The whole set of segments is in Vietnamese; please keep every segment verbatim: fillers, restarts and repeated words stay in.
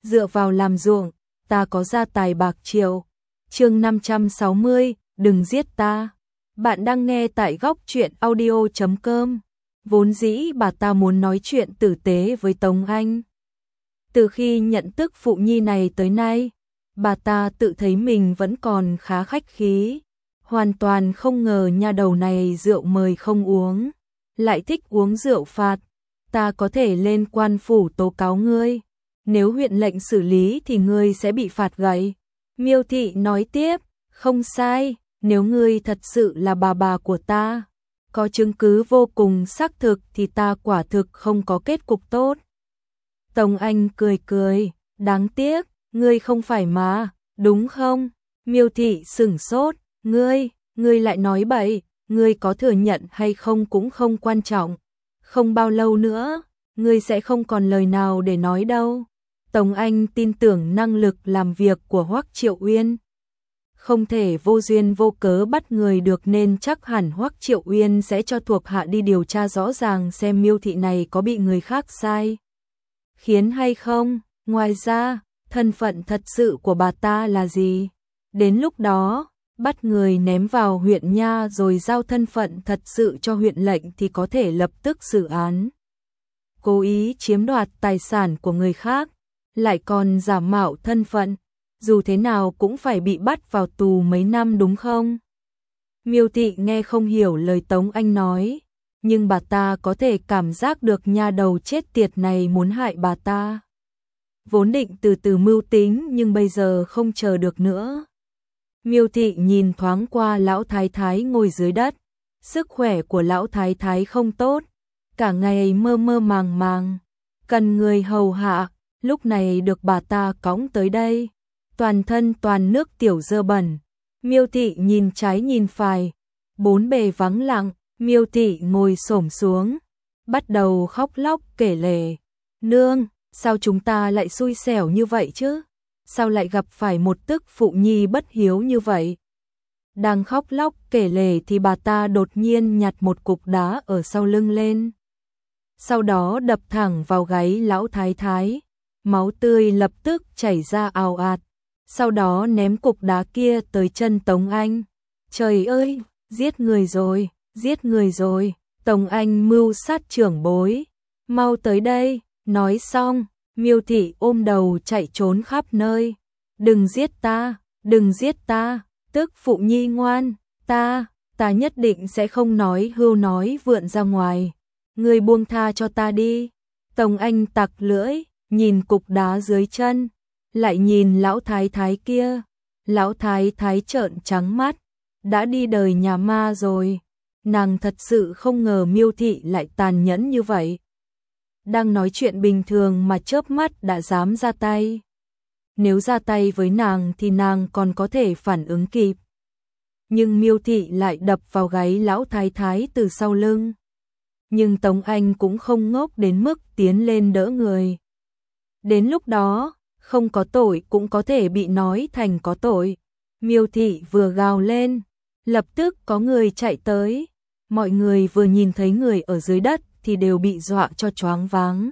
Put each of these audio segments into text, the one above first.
dựa vào làm ruộng, ta có gia tài bạc triệu. Chương năm trăm sáu mươi, đừng giết ta. Bạn đang nghe tại góc truyện audio chấm com. Vốn dĩ bà ta muốn nói chuyện tử tế với Tống Anh. Từ khi nhận tức phụ nhi này tới nay, bà ta tự thấy mình vẫn còn khá khách khí, hoàn toàn không ngờ nha đầu này rượu mời không uống, lại thích uống rượu phạt. Ta có thể lên quan phủ tố cáo ngươi, nếu huyện lệnh xử lý thì ngươi sẽ bị phạt gậy. Miêu Thị nói tiếp, không sai, nếu ngươi thật sự là bà bà của ta, có chứng cứ vô cùng xác thực thì ta quả thực không có kết cục tốt. Tống Anh cười cười, đáng tiếc, ngươi không phải mà, đúng không? Miêu Thị sửng sốt, ngươi, ngươi lại nói bậy, ngươi có thừa nhận hay không cũng không quan trọng. Không bao lâu nữa, ngươi sẽ không còn lời nào để nói đâu. Tống Anh tin tưởng năng lực làm việc của Hoắc Triệu Uyên. Không thể vô duyên vô cớ bắt người được nên chắc hẳn Hoắc Triệu Uyên sẽ cho thuộc hạ đi điều tra rõ ràng xem Miêu Thị này có bị người khác sai khiến hay không. Ngoài ra, thân phận thật sự của bà ta là gì? Đến lúc đó, bắt người ném vào huyện nha rồi giao thân phận thật sự cho huyện lệnh thì có thể lập tức xử án. Cố ý chiếm đoạt tài sản của người khác, lại còn giả mạo thân phận, dù thế nào cũng phải bị bắt vào tù mấy năm đúng không? Miêu Thị nghe không hiểu lời Tống Anh nói, nhưng bà ta có thể cảm giác được nha đầu chết tiệt này muốn hại bà ta. Vốn định từ từ mưu tính nhưng bây giờ không chờ được nữa. Miêu Thị nhìn thoáng qua lão thái thái ngồi dưới đất, sức khỏe của lão thái thái không tốt, cả ngày mơ mơ màng màng, cần người hầu hạ, lúc này được bà ta cõng tới đây, toàn thân toàn nước tiểu dơ bẩn. Miêu Thị nhìn trái nhìn phải, bốn bề vắng lặng, Miêu Thị ngồi xổm xuống, bắt đầu khóc lóc kể lể, nương, sao chúng ta lại xui xẻo như vậy chứ? Sao lại gặp phải một tức phụ nhi bất hiếu như vậy? Đang khóc lóc kể lể thì bà ta đột nhiên nhặt một cục đá ở sau lưng lên. Sau đó đập thẳng vào gáy lão thái thái, máu tươi lập tức chảy ra ào ạt. Sau đó ném cục đá kia tới chân Tống Anh. Trời ơi, giết người rồi, giết người rồi, Tống Anh mưu sát trưởng bối. Mau tới đây, nói xong. Miêu Thị ôm đầu chạy trốn khắp nơi. Đừng giết ta, đừng giết ta, tức phụ nhi ngoan, ta, ta nhất định sẽ không nói hưu nói vượn ra ngoài. Ngươi buông tha cho ta đi. Tống Anh tặc lưỡi, nhìn cục đá dưới chân, lại nhìn lão thái thái kia. Lão thái thái trợn trắng mắt, đã đi đời nhà ma rồi. Nàng thật sự không ngờ Miêu Thị lại tàn nhẫn như vậy. Đang nói chuyện bình thường mà chớp mắt đã dám ra tay. Nếu ra tay với nàng thì nàng còn có thể phản ứng kịp. Nhưng Miêu Thị lại đập vào gáy lão thái thái từ sau lưng. Nhưng Tống Anh cũng không ngốc đến mức tiến lên đỡ người. Đến lúc đó, không có tội cũng có thể bị nói thành có tội. Miêu Thị vừa gào lên, lập tức có người chạy tới. Mọi người vừa nhìn thấy người ở dưới đất thì đều bị dọa cho choáng váng.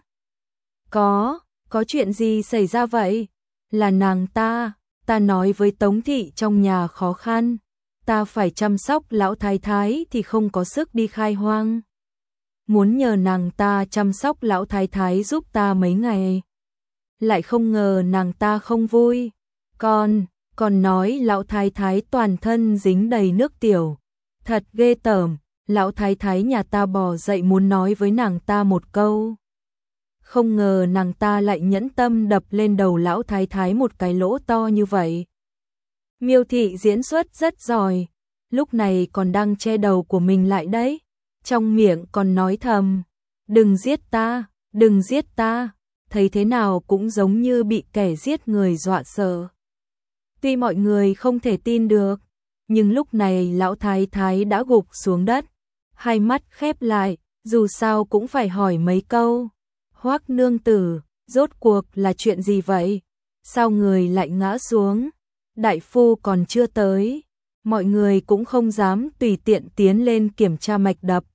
Có, có chuyện gì xảy ra vậy? Là nàng ta, ta nói với Tống Thị trong nhà khó khăn, ta phải chăm sóc lão thái thái thì không có sức đi khai hoang. Muốn nhờ nàng ta chăm sóc lão thái thái giúp ta mấy ngày. Lại không ngờ nàng ta không vui, còn, còn nói lão thái thái toàn thân dính đầy nước tiểu. Thật ghê tởm. Lão thái thái nhà ta bò dậy muốn nói với nàng ta một câu. Không ngờ nàng ta lại nhẫn tâm đập lên đầu lão thái thái một cái lỗ to như vậy. Miêu Thị diễn xuất rất giỏi, lúc này còn đang che đầu của mình lại đấy. Trong miệng còn nói thầm, đừng giết ta, đừng giết ta, thấy thế nào cũng giống như bị kẻ giết người dọa sợ. Tuy mọi người không thể tin được, nhưng lúc này lão thái thái đã gục xuống đất. Hai mắt khép lại, dù sao cũng phải hỏi mấy câu. Hoắc nương tử, rốt cuộc là chuyện gì vậy? Sao người lại ngã xuống? Đại phu còn chưa tới. Mọi người cũng không dám tùy tiện tiến lên kiểm tra mạch đập.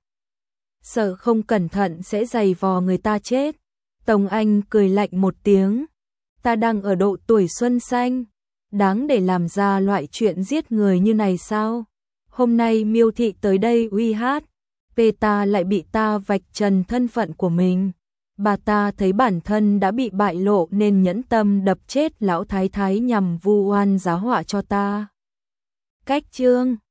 Sợ không cẩn thận sẽ giày vò người ta chết. Tống Anh cười lạnh một tiếng. ta đang ở độ tuổi xuân xanh, đáng để làm ra loại chuyện giết người như này sao? Hôm nay Miêu Thị tới đây uy hát, về ta lại bị ta vạch trần thân phận của mình. Bà ta thấy bản thân đã bị bại lộ nên nhẫn tâm đập chết lão thái thái nhằm vu oan giá họa cho ta. Cách chương